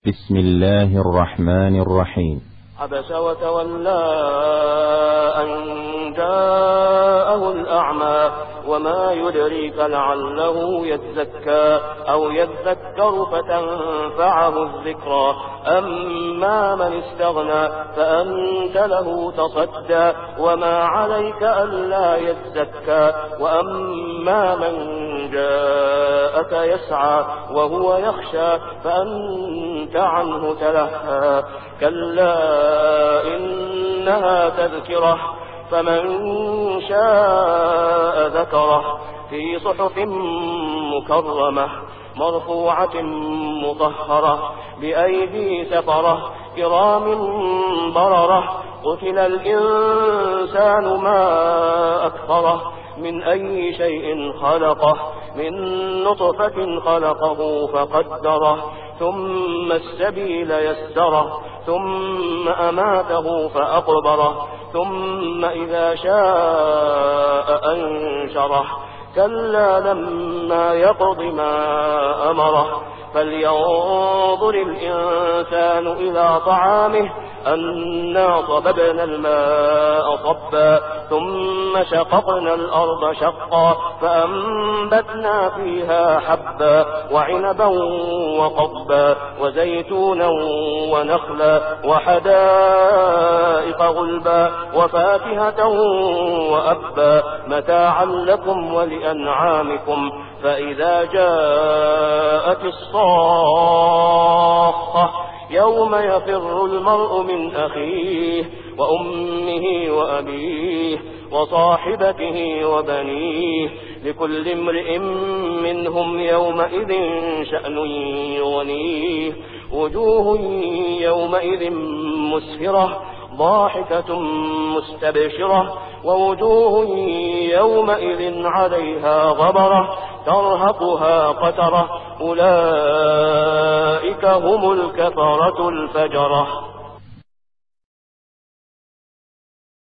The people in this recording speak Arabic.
بسم الله الرحمن الرحيم. عبس وتولى أن جاءه الأعمى وما يدريك لعله يزكى أو يذكر فتنفعه الذكرى أما من استغنى فأنت له تصدى وما عليك ألا يزكى وأما من جاءك يسعى وهو يخشى فأنت عنه تلهى كلا إنها تذكرة فمن شاء ذكره في صحف مكرمة مرفوعة مطهرة بأيدي سفرة كرام بررة قتل الإنسان ما أكفره من أي شيء خلقه من نطفة خلقه فقدره ثم السبيل يسره ثم أماته فأقبره ثم إذا شاء أنشره كلا لما يقض ما أمره فلينظر الإنسان إلى طعامه أنا صببنا الماء صبا ثم شققنا الأرض شقا فأنبتنا فيها حبا وعنبا وقضبا وزيتونا ونخلا وحدائق غلبا وفاكهة وأبا متاعا لكم ولأنعامكم فإذا جاءت الصاخة يوم يفر المرء من أخيه وأمه وأبيه وصاحبته وبنيه لكل امرئ منهم يومئذ شأن يغنيه وجوه يومئذ مسفرة ضاحكة مستبشرة ووجوه يومئذ عليها غبرة ترهقها قترة أولئك هم الكفرة الفجرة.